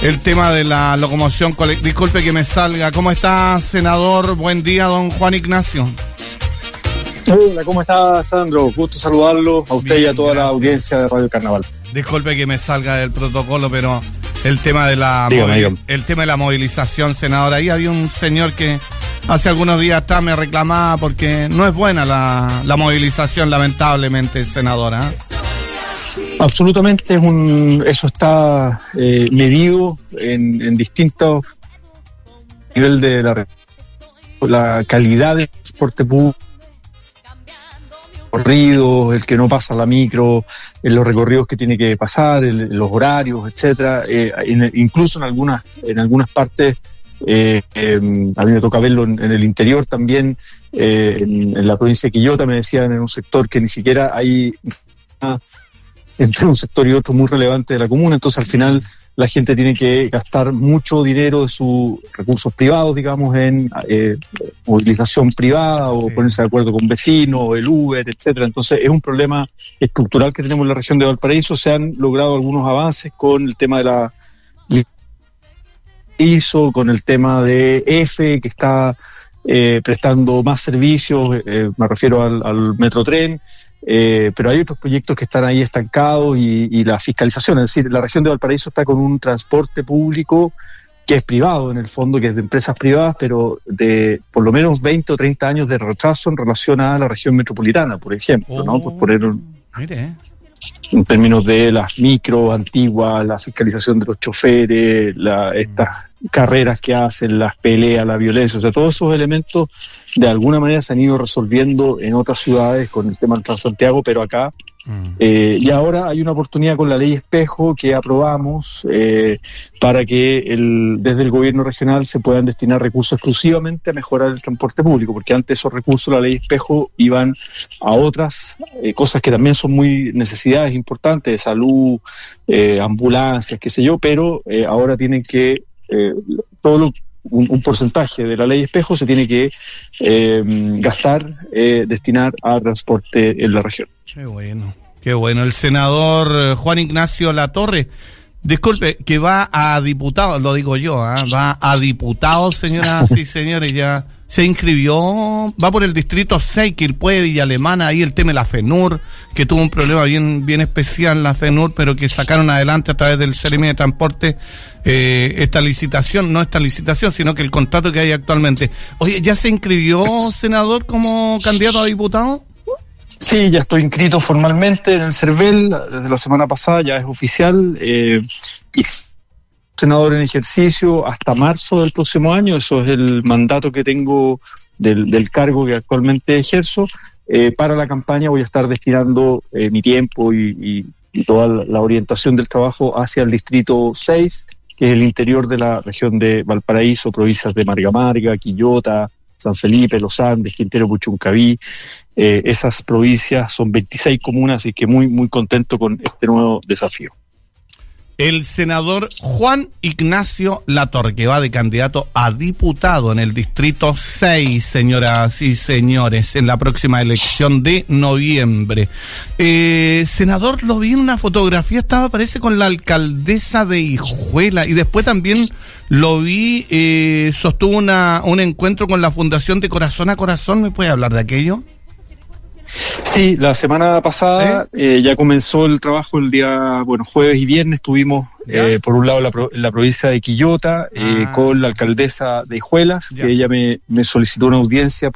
el tema de la locomoción colectiva. Disculpe que me salga. ¿Cómo está, senador? Buen día, don Juan Ignacio. Hola, ¿cómo está, Sandro? Gusto saludarlo a usted y a toda la audiencia de Radio Carnaval. Disculpe que me salga del protocolo, pero el tema de la el tema de la movilización, senador, ahí había un señor que hace algunos días atrás me reclamaba porque no es buena la movilización, lamentablemente, senadora. Absolutamente, eso está medido en distintos niveles de la calidad del transporte público, recorridos, el que no pasa la micro, en los recorridos que tiene que pasar, los horarios, etcétera. Incluso en algunas partes, a mí me toca verlo en el interior también, en la provincia de Quillota me decían en un sector que ni siquiera hay entre un sector y otro muy relevante de la comuna, entonces al final la gente tiene que gastar mucho dinero de sus recursos privados, digamos, en movilización privada o ponerse de acuerdo con vecinos, o el Uber, etcétera. Entonces es un problema estructural que tenemos en la región de Valparaíso. Se han logrado algunos avances con el tema de la ISO, con el tema de EFE, que está prestando más servicios, me refiero al Metrotren. Pero hay otros proyectos que están ahí estancados y la fiscalización, es decir, la región de Valparaíso está con un transporte público que es privado en el fondo, que es de empresas privadas, pero de por lo menos 20 o 30 años de retraso en relación a la región metropolitana, por ejemplo, ¿no? Por poner en términos de las micro antiguas, la fiscalización de los choferes, estas carreras que hacen, las peleas, la violencia, o sea, todos esos elementos de alguna manera se han ido resolviendo en otras ciudades con el tema del Transantiago, pero acá y ahora hay una oportunidad con la ley Espejo que aprobamos para que desde el gobierno regional se puedan destinar recursos exclusivamente a mejorar el transporte público, porque antes esos recursos, la ley Espejo, iban a otras cosas que también son muy necesidades importantes, de salud, ambulancias, qué sé yo, pero ahora tienen que un porcentaje de la ley Espejo se tiene que destinar a transporte en la región. Qué bueno. El senador Juan Ignacio Latorre, disculpe, que va a diputado, lo digo yo, va a diputado, señoras y señores, ya se inscribió, va por el distrito 6, Quilpué, Villa Alemana, ahí el tema de la FENUR, que tuvo un problema bien especial la FENUR, pero que sacaron adelante a través del Seremi de Transporte esta licitación, sino que el contrato que hay actualmente. Oye, ¿ya se inscribió, senador, como candidato a diputado? Sí, ya estoy inscrito formalmente en el CERVEL, desde la semana pasada ya es oficial, y senador en ejercicio hasta marzo del próximo año, eso es el mandato que tengo del cargo que actualmente ejerzo. Para la campaña voy a estar destinando mi tiempo y toda la orientación del trabajo hacia el distrito 6, que es el interior de la región de Valparaíso, provincias de Marga, Quillota, San Felipe, Los Andes, Quintero, Puchuncaví. Esas provincias son 26 comunas, así que muy, muy contento con este nuevo desafío. El senador Juan Ignacio Latorre, que va de candidato a diputado en el distrito 6, señoras y señores, en la próxima elección de noviembre. Senador, lo vi en una fotografía, parece con la alcaldesa de Hijuela, y después también lo vi, sostuvo un encuentro con la Fundación de Corazón a Corazón. ¿Me puede hablar de aquello? Sí, la semana pasada ya comenzó el trabajo el día, jueves y viernes estuvimos por un lado en la provincia de Quillota con la alcaldesa de Hijuelas, que ella me solicitó una audiencia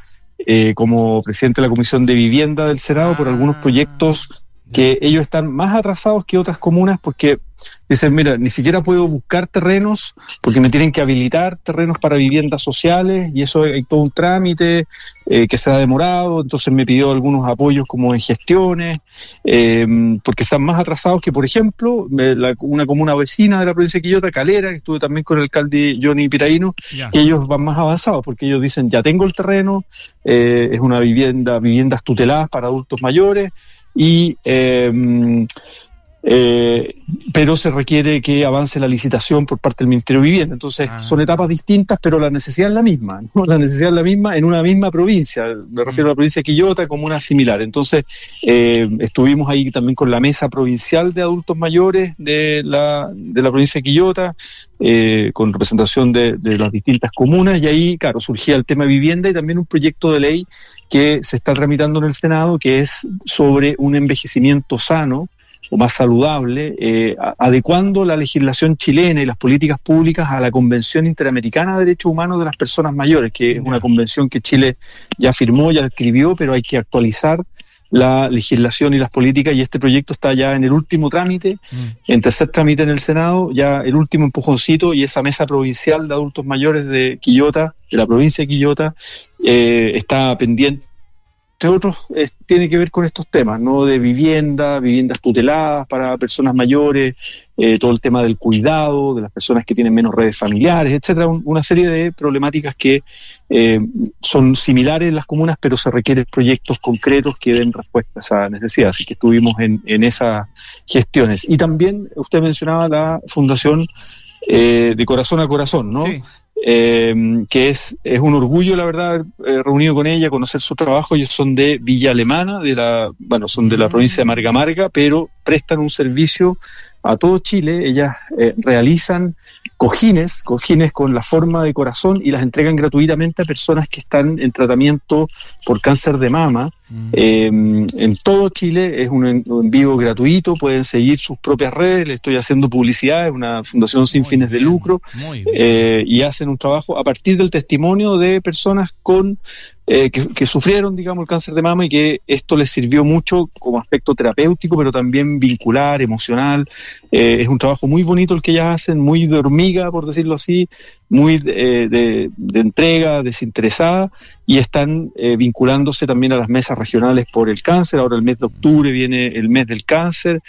como presidente de la Comisión de Vivienda del Senado por algunos proyectos que ellos están más atrasados que otras comunas porque dicen, mira, ni siquiera puedo buscar terrenos porque me tienen que habilitar terrenos para viviendas sociales y eso hay todo un trámite que se ha demorado, entonces me pidió algunos apoyos como en gestiones, porque están más atrasados que, por ejemplo, una comuna vecina de la provincia de Quillota, Calera, que estuve también con el alcalde Johnny Piraíno, que ellos van más avanzados porque ellos dicen, ya tengo el terreno, es una viviendas tuteladas para adultos mayores, y pero se requiere que avance la licitación por parte del Ministerio de Vivienda. Entonces son etapas distintas, pero la necesidad es la misma, ¿no? La necesidad es la misma en una misma provincia. Me refiero a la provincia de Quillota como una similar. Entonces estuvimos ahí también con la Mesa Provincial de Adultos Mayores de la provincia de Quillota, con representación de las distintas comunas, y ahí, claro, surgía el tema de vivienda y también un proyecto de ley que se está tramitando en el Senado, que es sobre un envejecimiento sano o más saludable, adecuando la legislación chilena y las políticas públicas a la Convención Interamericana de Derechos Humanos de las Personas Mayores, que es una convención que Chile ya firmó, ya escribió, pero hay que actualizar la legislación y las políticas, y este proyecto está ya en el último trámite, en tercer trámite en el Senado, ya el último empujoncito, y esa Mesa Provincial de Adultos Mayores de Quillota, de la provincia de Quillota, está pendiente. Entre otros, tiene que ver con estos temas, ¿no? De viviendas tuteladas para personas mayores, todo el tema del cuidado de las personas que tienen menos redes familiares, etcétera. Una serie de problemáticas que son similares en las comunas, pero se requieren proyectos concretos que den respuesta a esa necesidad. Así que estuvimos en esas gestiones. Y también usted mencionaba la Fundación de Corazón a Corazón, ¿no? Sí. Que es un orgullo, la verdad, haber reunido con ella, conocer su trabajo. Ellos son de Villa Alemana, son de la provincia de Marga Marga, pero prestan un servicio a todo Chile. Ellas realizan cojines con la forma de corazón y las entregan gratuitamente a personas que están en tratamiento por cáncer de mama. En todo Chile es un envío gratuito, pueden seguir sus propias redes, le estoy haciendo publicidad, es una fundación sin fines de lucro, y hacen un trabajo a partir del testimonio de personas que sufrieron, digamos, el cáncer de mama, y que esto les sirvió mucho como aspecto terapéutico, pero también vincular, emocional. Es un trabajo muy bonito el que ellas hacen, muy de hormiga, por decirlo así, muy de entrega, desinteresada, y están vinculándose también a las mesas regionales por el cáncer. Ahora el mes de octubre viene el mes del cáncer,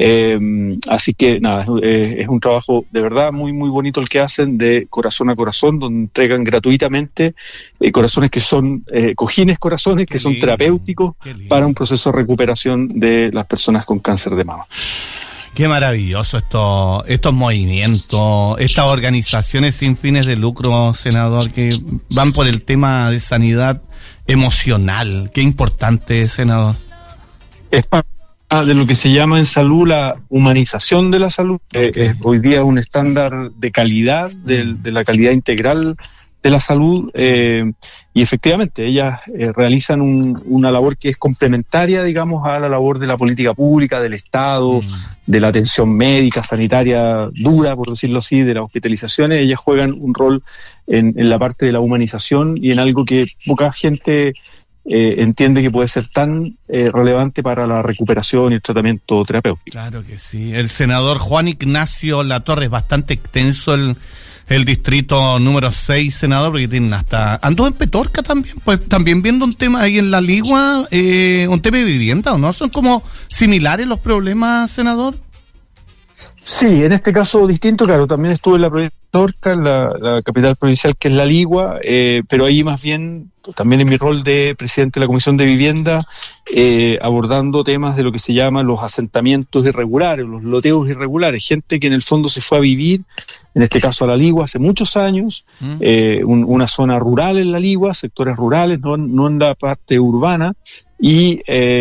así que nada, es un trabajo de verdad muy muy bonito el que hacen, de corazón a corazón, donde entregan gratuitamente corazones que son cojines corazones que son terapéuticos para un proceso de recuperación de las personas con cáncer de mama. Qué maravilloso estos movimientos, estas organizaciones sin fines de lucro, senador, que van por el tema de sanidad emocional. Qué importante, senador. Es parte de lo que se llama en salud la humanización de la salud. Hoy día un estándar de calidad, de la calidad integral de la salud, y efectivamente ellas realizan una labor que es complementaria, digamos, a la labor de la política pública, del Estado, de la atención médica, sanitaria dura, por decirlo así, de las hospitalizaciones. Ellas juegan un rol en la parte de la humanización y en algo que poca gente entiende que puede ser tan relevante para la recuperación y el tratamiento terapéutico. Claro que sí. El senador Juan Ignacio Latorre, es bastante extenso el distrito número 6, senador, porque tienen hasta... Ando en Petorca también, pues también viendo un tema ahí en La Ligua, un tema de vivienda, ¿o no? ¿Son como similares los problemas, senador? Sí, en este caso distinto, claro, también estuve en la provincia de Petorca, la capital provincial, que es La Ligua, pero ahí más bien, también en mi rol de presidente de la Comisión de Vivienda, abordando temas de lo que se llaman los asentamientos irregulares, los loteos irregulares, gente que en el fondo se fue a vivir, en este caso a La Ligua, hace muchos años, una zona rural en La Ligua, sectores rurales, no en la parte urbana, y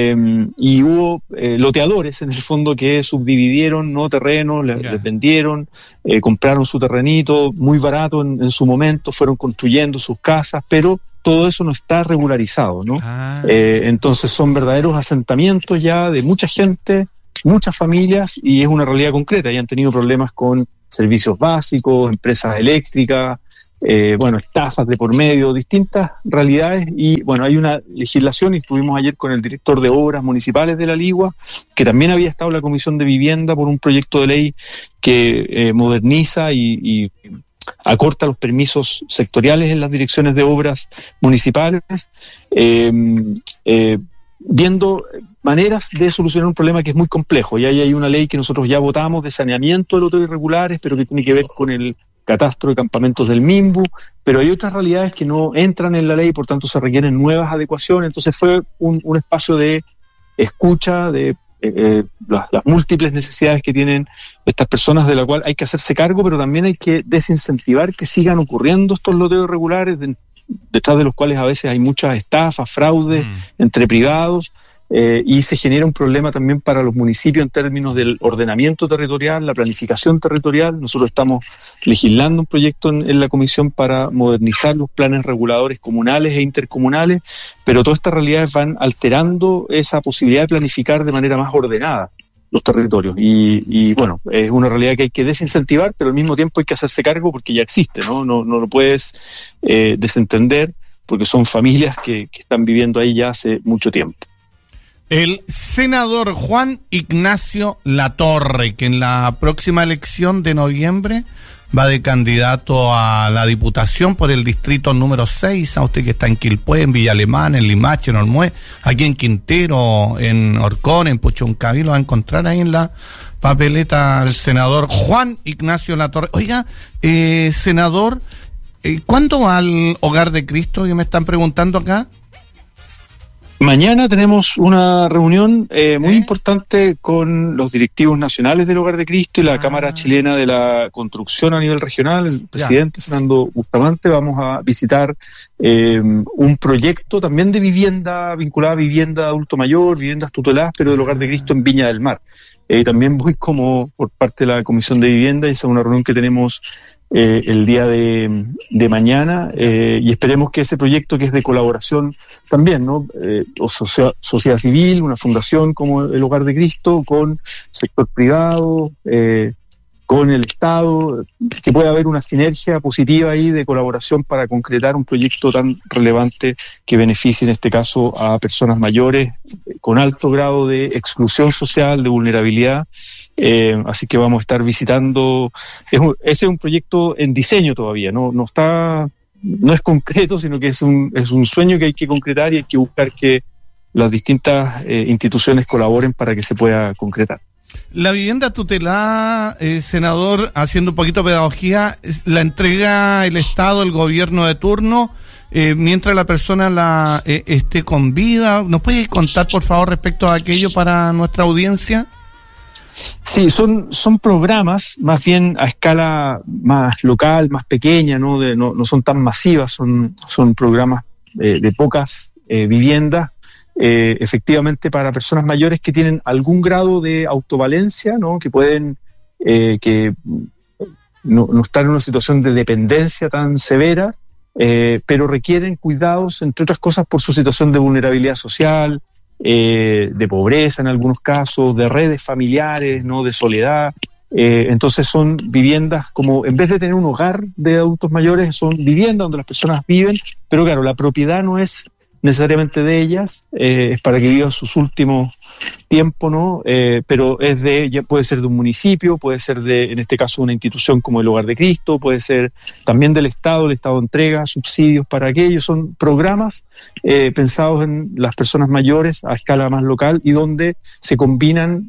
hubo loteadores en el fondo que subdividieron terrenos, les vendieron, compraron su terrenito muy barato en su momento, fueron construyendo sus casas, pero todo eso no está regularizado, ¿no? Entonces son verdaderos asentamientos ya de mucha gente, muchas familias, y es una realidad concreta. Y han tenido problemas con servicios básicos, empresas eléctricas, estafas de por medio, distintas realidades. Y bueno, hay una legislación, y estuvimos ayer con el director de Obras Municipales de La Ligua, que también había estado en la Comisión de Vivienda por un proyecto de ley que moderniza y acorta los permisos sectoriales en las direcciones de obras municipales, viendo maneras de solucionar un problema que es muy complejo. Y ahí hay una ley que nosotros ya votamos de saneamiento de lotes irregulares, pero que tiene que ver con el catastro de campamentos del MIMBU, pero hay otras realidades que no entran en la ley, por tanto se requieren nuevas adecuaciones. Entonces fue un espacio de escucha, de las múltiples necesidades que tienen estas personas, de la cual hay que hacerse cargo, pero también hay que desincentivar que sigan ocurriendo estos loteos irregulares, detrás de los cuales a veces hay muchas estafas, fraudes entre privados, y se genera un problema también para los municipios en términos del ordenamiento territorial, la planificación territorial. Nosotros estamos legislando un proyecto en la comisión para modernizar los planes reguladores comunales e intercomunales, pero todas estas realidades van alterando esa posibilidad de planificar de manera más ordenada los territorios, y bueno, es una realidad que hay que desincentivar, pero al mismo tiempo hay que hacerse cargo porque ya existe, no lo puedes desentender, porque son familias que están viviendo ahí ya hace mucho tiempo. El senador Juan Ignacio Latorre, que en la próxima elección de noviembre va de candidato a la diputación por el distrito número 6, a usted que está en Quilpué, en Villa Alemana, en Limache, en Olmué, aquí en Quintero, en Orcón, en Puchuncaví, lo va a encontrar ahí en la papeleta el senador Juan Ignacio Latorre. Oiga, senador, ¿cuándo va al Hogar de Cristo? Que me están preguntando acá. Mañana tenemos una reunión muy importante con los directivos nacionales del Hogar de Cristo y la Cámara Chilena de la Construcción a nivel regional. El presidente Fernando Bustamante. Vamos a visitar un proyecto también de vivienda, vinculada a vivienda de adulto mayor, viviendas tuteladas, pero del Hogar de Cristo en Viña del Mar. También voy como por parte de la Comisión de Vivienda, y esa es una reunión que tenemos el día de mañana, y esperemos que ese proyecto, que es de colaboración también, ¿no? Sociedad civil, una fundación como el Hogar de Cristo, con sector privado, con el Estado, que pueda haber una sinergia positiva ahí de colaboración para concretar un proyecto tan relevante que beneficie en este caso a personas mayores con alto grado de exclusión social, de vulnerabilidad. Así que vamos a estar visitando. Ese es un proyecto en diseño todavía, no es concreto, sino que es un sueño que hay que concretar, y hay que buscar que las distintas instituciones colaboren para que se pueda concretar. La vivienda tutelada, senador, haciendo un poquito de pedagogía, la entrega el Estado, el gobierno de turno, mientras la persona esté con vida. ¿Nos puede contar, por favor, respecto a aquello para nuestra audiencia? Sí, son programas más bien a escala más local, más pequeña, no son tan masivas, son programas de pocas viviendas, efectivamente para personas mayores que tienen algún grado de autovalencia, ¿no? Que pueden que no estar en una situación de dependencia tan severa, pero requieren cuidados, entre otras cosas, por su situación de vulnerabilidad social, de pobreza en algunos casos, de redes familiares, ¿no? De soledad. Entonces son viviendas como, en vez de tener un hogar de adultos mayores, son viviendas donde las personas viven, pero claro, la propiedad no es necesariamente de ellas, es para que vivan sus últimos tiempos, ¿no? Pero ya puede ser de un municipio, puede ser en este caso, una institución como el Hogar de Cristo, puede ser también del Estado. El Estado entrega subsidios para aquello. Son programas pensados en las personas mayores a escala más local, y donde se combinan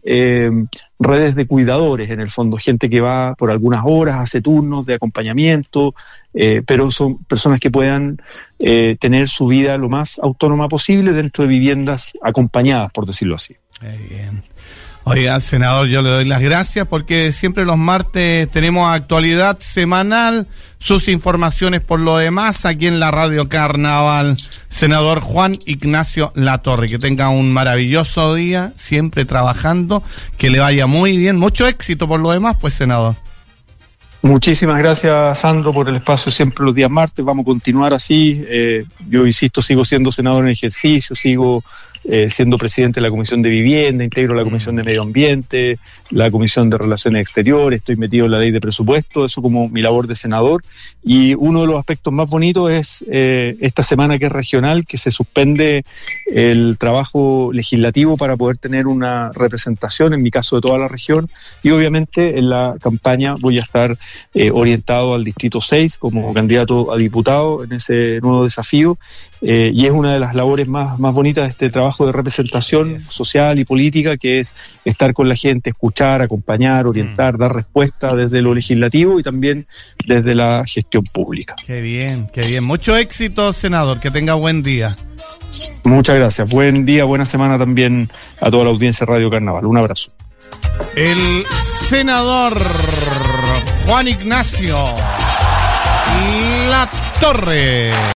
redes de cuidadores, en el fondo, gente que va por algunas horas, hace turnos de acompañamiento, pero son personas que puedan tener su vida lo más autónoma posible dentro de viviendas acompañadas, por decirlo así. Bien. Oiga, senador, yo le doy las gracias porque siempre los martes tenemos actualidad semanal, sus informaciones por lo demás aquí en la Radio Carnaval. Senador Juan Ignacio Latorre, que tenga un maravilloso día, siempre trabajando, que le vaya muy bien, mucho éxito por lo demás, pues, senador. Muchísimas gracias, Sandro, por el espacio siempre los días martes. Vamos a continuar así. Yo insisto, sigo siendo senador en ejercicio, sigo siendo presidente de la Comisión de Vivienda, integro la Comisión de Medio Ambiente, la Comisión de Relaciones Exteriores, estoy metido en la ley de presupuesto, eso como mi labor de senador. Y uno de los aspectos más bonitos es esta semana, que es regional, que se suspende el trabajo legislativo para poder tener una representación, en mi caso de toda la región, y obviamente en la campaña voy a estar orientado al Distrito 6 como candidato a diputado en ese nuevo desafío, y es una de las labores más bonitas de este trabajo de representación social y política, que es estar con la gente, escuchar, acompañar, orientar, dar respuesta desde lo legislativo y también desde la gestión pública. Qué bien, qué bien. Mucho éxito, senador. Que tenga buen día. Muchas gracias. Buen día, buena semana también a toda la audiencia de Radio Carnaval. Un abrazo. El senador Juan Ignacio Latorre.